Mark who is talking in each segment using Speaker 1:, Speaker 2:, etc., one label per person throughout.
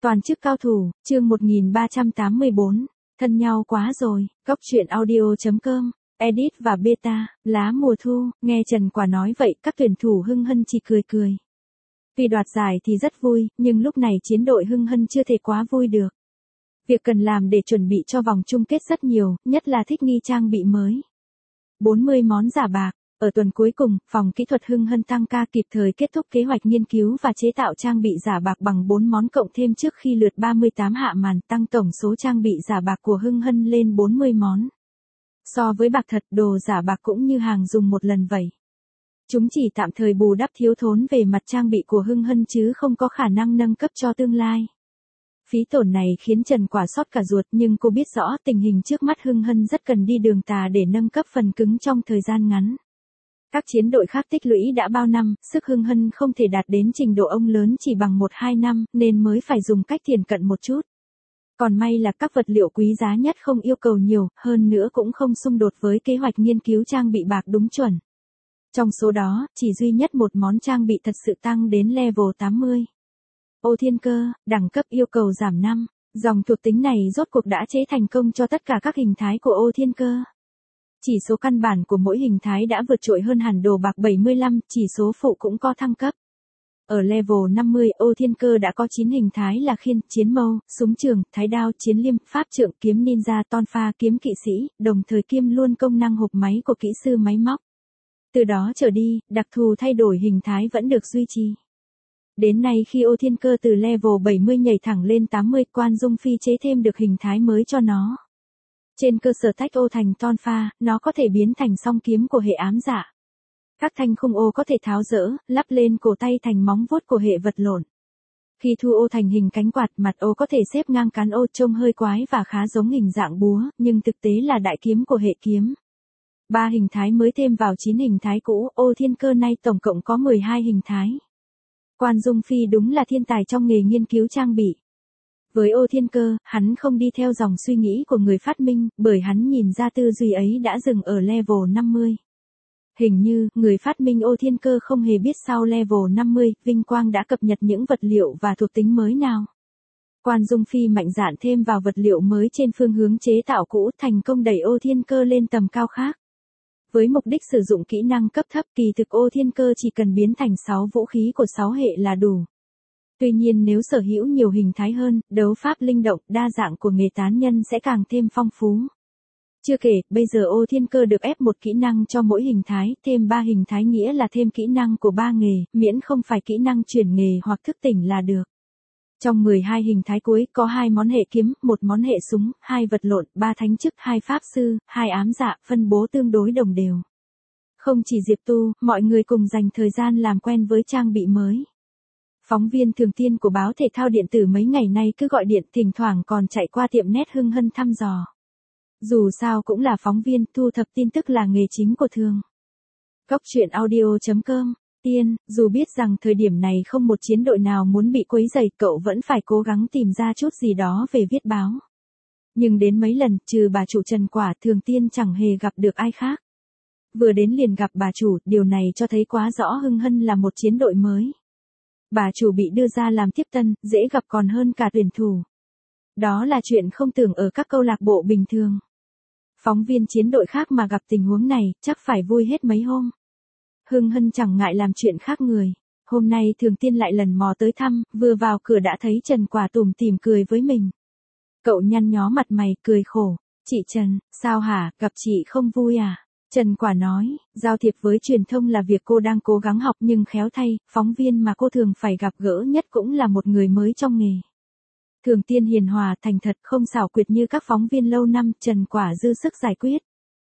Speaker 1: Toàn chức cao thủ, chương 1384, thân nhau quá rồi, góc truyện audio.com, edit và beta, lá mùa thu, nghe Trần Quả nói vậy các tuyển thủ Hưng Hân chỉ cười cười. Vì đoạt giải thì rất vui, nhưng lúc này chiến đội Hưng Hân chưa thể quá vui được. Việc cần làm để chuẩn bị cho vòng chung kết rất nhiều, nhất là thích nghi trang bị mới. 40 món giả bạc. Ở tuần cuối cùng, phòng kỹ thuật Hưng Hân tăng ca kịp thời kết thúc kế hoạch nghiên cứu và chế tạo trang bị giả bạc bằng 4 món cộng thêm trước khi lượt 38 hạ màn, tăng tổng số trang bị giả bạc của Hưng Hân lên 40 món. So với bạc thật, đồ giả bạc cũng như hàng dùng một lần vậy. Chúng chỉ tạm thời bù đắp thiếu thốn về mặt trang bị của Hưng Hân chứ không có khả năng nâng cấp cho tương lai. Phí tổn này khiến Trần Quả xót cả ruột, nhưng cô biết rõ tình hình trước mắt Hưng Hân rất cần đi đường tà để nâng cấp phần cứng trong thời gian ngắn. Các chiến đội khác tích lũy đã bao năm, sức Hưng Hân không thể đạt đến trình độ ông lớn chỉ bằng 1-2 năm, nên mới phải dùng cách thiển cận một chút. Còn may là các vật liệu quý giá nhất không yêu cầu nhiều, hơn nữa cũng không xung đột với kế hoạch nghiên cứu trang bị bạc đúng chuẩn. Trong số đó, chỉ duy nhất một món trang bị thật sự tăng đến level 80. Ô Thiên Cơ, đẳng cấp yêu cầu giảm 5, dòng thuộc tính này rốt cuộc đã chế thành công cho tất cả các hình thái của Ô Thiên Cơ. Chỉ số căn bản của mỗi hình thái đã vượt trội hơn hẳn đồ bạc 75, chỉ số phụ cũng có thăng cấp. Ở level 50, Ô Thiên Cơ đã có 9 hình thái là khiên, chiến mâu, súng trường, thái đao, chiến liêm, pháp trượng, kiếm ninja, ton pha, kiếm kỵ sĩ, đồng thời kiêm luôn công năng hộp máy của kỹ sư máy móc. Từ đó trở đi, đặc thù thay đổi hình thái vẫn được duy trì. Đến nay khi Ô Thiên Cơ từ level 70 nhảy thẳng lên 80, Quan Dung Phi chế thêm được hình thái mới cho nó. Trên cơ sở tách ô thành ton pha, nó có thể biến thành song kiếm của hệ ám dạ. Các thanh khung ô có thể tháo dỡ, lắp lên cổ tay thành móng vuốt của hệ vật lộn. Khi thu ô thành hình cánh quạt, mặt ô có thể xếp ngang cán ô trông hơi quái và khá giống hình dạng búa, nhưng thực tế là đại kiếm của hệ kiếm. 3 hình thái mới thêm vào 9 hình thái cũ, Ô Thiên Cơ nay tổng cộng có 12 hình thái. Quan Dung Phi đúng là thiên tài trong nghề nghiên cứu trang bị. Với Ô Thiên Cơ, hắn không đi theo dòng suy nghĩ của người phát minh, bởi hắn nhìn ra tư duy ấy đã dừng ở level 50. Hình như, người phát minh Ô Thiên Cơ không hề biết sau level 50, Vinh Quang đã cập nhật những vật liệu và thuộc tính mới nào. Quan Dung Phi mạnh dạn thêm vào vật liệu mới trên phương hướng chế tạo cũ, thành công đẩy Ô Thiên Cơ lên tầm cao khác. Với mục đích sử dụng kỹ năng cấp thấp, kỳ thực Ô Thiên Cơ chỉ cần biến thành 6 vũ khí của 6 hệ là đủ. Tuy nhiên nếu sở hữu nhiều hình thái hơn, đấu pháp linh động, đa dạng của nghề tán nhân sẽ càng thêm phong phú. Chưa kể, bây giờ Ô Thiên Cơ được ép một kỹ năng cho mỗi hình thái, thêm 3 hình thái nghĩa là thêm kỹ năng của 3 nghề, miễn không phải kỹ năng chuyển nghề hoặc thức tỉnh là được. Trong 12 hình thái cuối, có 2 món hệ kiếm, 1 món hệ súng, 2 vật lộn, 3 thánh chức, 2 pháp sư, 2 ám dạ, phân bố tương đối đồng đều. Không chỉ Diệp Tu, mọi người cùng dành thời gian làm quen với trang bị mới. Phóng viên Thường Tiên của báo thể thao điện tử mấy ngày nay cứ gọi điện, thỉnh thoảng còn chạy qua tiệm net Hưng Hân thăm dò. Dù sao cũng là phóng viên, thu thập tin tức là nghề chính của Thường. Góc truyện audio.com, Tiên, dù biết rằng thời điểm này không một chiến đội nào muốn bị quấy rầy, cậu vẫn phải cố gắng tìm ra chút gì đó về viết báo. Nhưng đến mấy lần, trừ bà chủ Trần Quả, Thường Tiên chẳng hề gặp được ai khác. Vừa đến liền gặp bà chủ, điều này cho thấy quá rõ Hưng Hân là một chiến đội mới. Bà chủ bị đưa ra làm tiếp tân, dễ gặp còn hơn cả tuyển thủ. Đó là chuyện không tưởng ở các câu lạc bộ bình thường. Phóng viên chiến đội khác mà gặp tình huống này, chắc phải vui hết mấy hôm. Hưng Hân chẳng ngại làm chuyện khác người. Hôm nay Thường Tiên lại lần mò tới thăm, vừa vào cửa đã thấy Trần Quả tủm tỉm cười với mình. Cậu nhăn nhó mặt mày, cười khổ. Chị Trần, sao hả, gặp chị không vui à? Trần Quả nói, giao thiệp với truyền thông là việc cô đang cố gắng học, nhưng khéo thay, phóng viên mà cô thường phải gặp gỡ nhất cũng là một người mới trong nghề. Thường Tiên hiền hòa, thành thật, không xảo quyệt như các phóng viên lâu năm, Trần Quả dư sức giải quyết.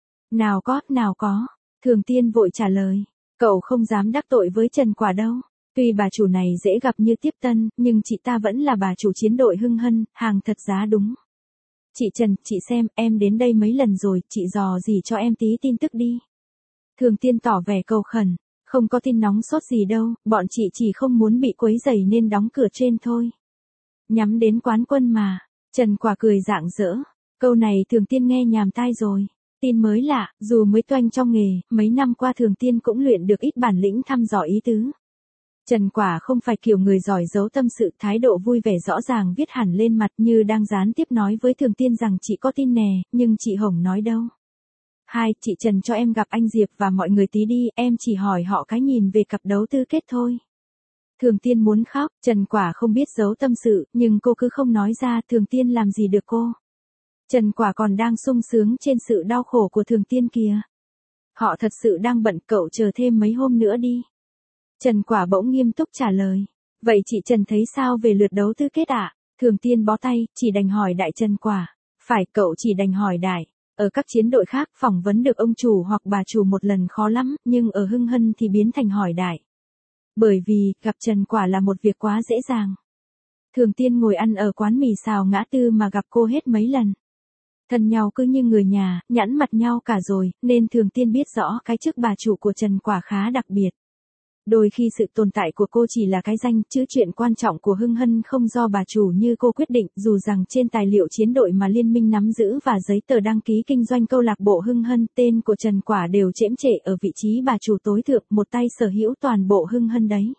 Speaker 1: Nào có, Thường Tiên vội trả lời, cậu không dám đắc tội với Trần Quả đâu. Tuy bà chủ này dễ gặp như tiếp tân, nhưng chị ta vẫn là bà chủ chiến đội Hưng Hân, hàng thật giá đúng. Chị Trần, chị xem, em đến đây mấy lần rồi, chị dò gì cho em tí tin tức đi. Thường Tiên tỏ vẻ cầu khẩn, không có tin nóng sốt gì đâu, bọn chị chỉ không muốn bị quấy rầy nên đóng cửa trên thôi. Nhắm đến quán quân mà. Trần Quả cười rạng rỡ, câu này Thường Tiên nghe nhàm tai rồi. Tin mới lạ, dù mới toanh trong nghề, mấy năm qua Thường Tiên cũng luyện được ít bản lĩnh thăm dò ý tứ. Trần Quả không phải kiểu người giỏi giấu tâm sự, thái độ vui vẻ rõ ràng viết hẳn lên mặt như đang gián tiếp nói với Thường Tiên rằng chị có tin nè, nhưng chị Hồng nói đâu. Hai, chị Trần cho em gặp anh Diệp và mọi người tí đi, em chỉ hỏi họ cái nhìn về cặp đấu tứ kết thôi. Thường Tiên muốn khóc, Trần Quả không biết giấu tâm sự, nhưng cô cứ không nói ra, Thường Tiên làm gì được cô. Trần Quả còn đang sung sướng trên sự đau khổ của Thường Tiên kìa. Họ thật sự đang bận, cậu chờ thêm mấy hôm nữa đi. Trần Quả bỗng nghiêm túc trả lời. Vậy chị Trần thấy sao về lượt đấu tứ kết ạ? Thường Tiên bó tay, chỉ đành hỏi đại Trần Quả. Phải, cậu chỉ đành hỏi đại. Ở các chiến đội khác phỏng vấn được ông chủ hoặc bà chủ một lần khó lắm, nhưng ở Hưng Hân thì biến thành hỏi đại. Bởi vì, gặp Trần Quả là một việc quá dễ dàng. Thường Tiên ngồi ăn ở quán mì xào ngã tư mà gặp cô hết mấy lần. Thân nhau cứ như người nhà, nhẵn mặt nhau cả rồi, nên Thường Tiên biết rõ cái chức bà chủ của Trần Quả khá đặc biệt. Đôi khi sự tồn tại của cô chỉ là cái danh, chứ chuyện quan trọng của Hưng Hân không do bà chủ như cô quyết định, dù rằng trên tài liệu chiến đội mà liên minh nắm giữ và giấy tờ đăng ký kinh doanh câu lạc bộ Hưng Hân, tên của Trần Quả đều chễm chệ ở vị trí bà chủ tối thượng, một tay sở hữu toàn bộ Hưng Hân đấy.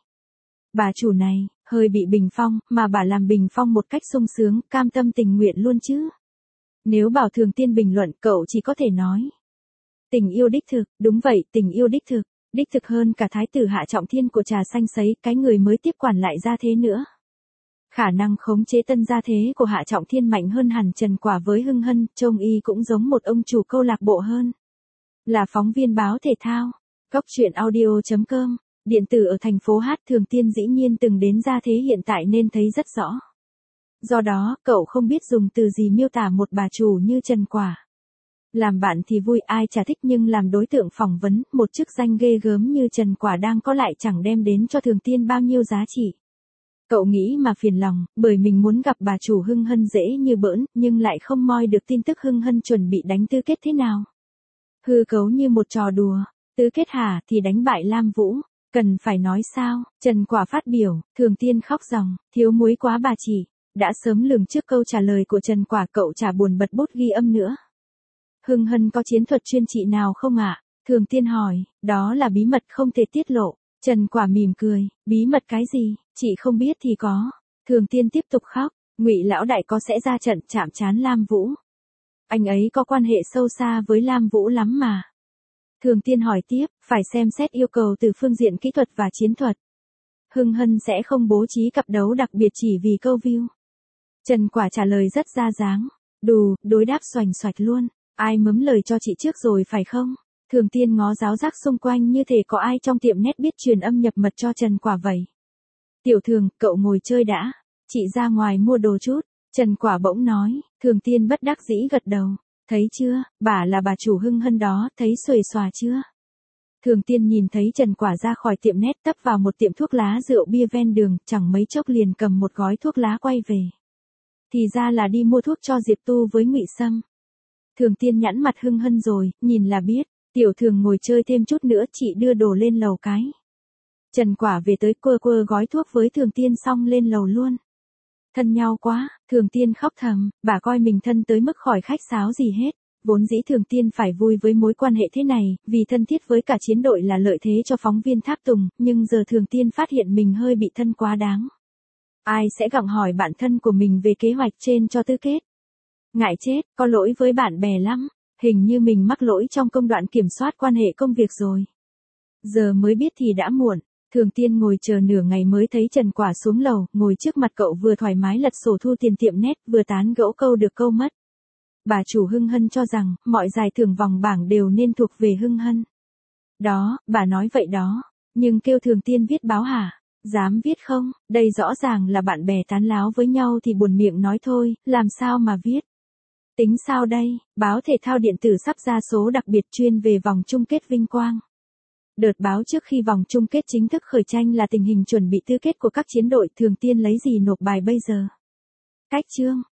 Speaker 1: Bà chủ này, hơi bị bình phong, mà bà làm bình phong một cách sung sướng, cam tâm tình nguyện luôn chứ. Nếu bảo Thường Tiên bình luận, cậu chỉ có thể nói. Tình yêu đích thực, đúng vậy, tình yêu đích thực. Đích thực hơn cả thái tử Hạ Trọng Thiên của trà xanh sấy, cái người mới tiếp quản lại gia thế nữa. Khả năng khống chế tân gia thế của Hạ Trọng Thiên mạnh hơn hẳn Trần Quả với Hưng Hân, trông y cũng giống một ông chủ câu lạc bộ hơn. Là phóng viên báo thể thao, góc truyện audio.com, điện tử ở thành phố Hát, Thường Tiên dĩ nhiên từng đến gia thế hiện tại nên thấy rất rõ. Do đó, cậu không biết dùng từ gì miêu tả một bà chủ như Trần Quả. Làm bạn thì vui, ai chả thích, nhưng làm đối tượng phỏng vấn, một chức danh ghê gớm như Trần Quả đang có lại chẳng đem đến cho Thường Tiên bao nhiêu giá trị. Cậu nghĩ mà phiền lòng, bởi mình muốn gặp bà chủ Hưng Hân dễ như bỡn, nhưng lại không moi được tin tức Hưng Hân chuẩn bị đánh tứ kết thế nào. Hư cấu như một trò đùa, tứ kết hả thì đánh bại Lam Vũ, cần phải nói sao, Trần Quả phát biểu, Thường Tiên khóc ròng, thiếu muối quá bà chị, đã sớm lường trước câu trả lời của Trần Quả, cậu chả buồn bật bút ghi âm nữa. Hưng Hân có chiến thuật chuyên trị nào không ạ? Thường Tiên hỏi, đó là bí mật không thể tiết lộ. Trần Quả mỉm cười, bí mật cái gì, chị không biết thì có. Thường Tiên tiếp tục khóc, Ngụy lão đại có sẽ ra trận chạm trán Lam Vũ. Anh ấy có quan hệ sâu xa với Lam Vũ lắm mà. Thường Tiên hỏi tiếp, phải xem xét yêu cầu từ phương diện kỹ thuật và chiến thuật. Hưng Hân sẽ không bố trí cặp đấu đặc biệt chỉ vì câu view. Trần Quả trả lời rất ra dáng, đù, đối đáp xoành xoạch luôn. Ai mớm lời cho chị trước rồi phải không? Thường Tiên ngó giáo giác xung quanh như thể có ai trong tiệm nét biết truyền âm nhập mật cho Trần Quả vậy. Tiểu Thường, cậu ngồi chơi đã. Chị ra ngoài mua đồ chút. Trần Quả bỗng nói, Thường Tiên bất đắc dĩ gật đầu. Thấy chưa, bà là bà chủ Hưng Hân đó, thấy xuề xòa chưa? Thường Tiên nhìn thấy Trần Quả ra khỏi tiệm nét tấp vào một tiệm thuốc lá rượu bia ven đường, chẳng mấy chốc liền cầm một gói thuốc lá quay về. Thì ra là đi mua thuốc cho Diệp Tu với Ngụy Sâm. Thường Tiên nhẵn mặt Hưng Hân rồi, nhìn là biết, Tiểu Thường ngồi chơi thêm chút nữa, chị đưa đồ lên lầu cái. Trần Quả về tới quơ gói thuốc với Thường Tiên xong lên lầu luôn. Thân nhau quá, Thường Tiên khóc thầm, bà coi mình thân tới mức khỏi khách sáo gì hết. Vốn dĩ Thường Tiên phải vui với mối quan hệ thế này, vì thân thiết với cả chiến đội là lợi thế cho phóng viên tháp tùng, nhưng giờ Thường Tiên phát hiện mình hơi bị thân quá đáng. Ai sẽ gặng hỏi bạn thân của mình về kế hoạch trên cho tứ kết? Ngại chết, có lỗi với bạn bè lắm, hình như mình mắc lỗi trong công đoạn kiểm soát quan hệ công việc rồi. Giờ mới biết thì đã muộn, Thường Tiên ngồi chờ nửa ngày mới thấy Trần Quả xuống lầu, ngồi trước mặt cậu vừa thoải mái lật sổ thu tiền tiệm nét, vừa tán gẫu câu được câu mất. Bà chủ Hưng Hân cho rằng, mọi giải thưởng vòng bảng đều nên thuộc về Hưng Hân. Đó, bà nói vậy đó, nhưng kêu Thường Tiên viết báo hả? Dám viết không? Đây rõ ràng là bạn bè tán láo với nhau thì buồn miệng nói thôi, làm sao mà viết? Tính sao đây, báo thể thao điện tử sắp ra số đặc biệt chuyên về vòng chung kết vinh quang. Đợt báo trước khi vòng chung kết chính thức khởi tranh là tình hình chuẩn bị tứ kết của các chiến đội, Thường Tiên lấy gì nộp bài bây giờ? Cách chương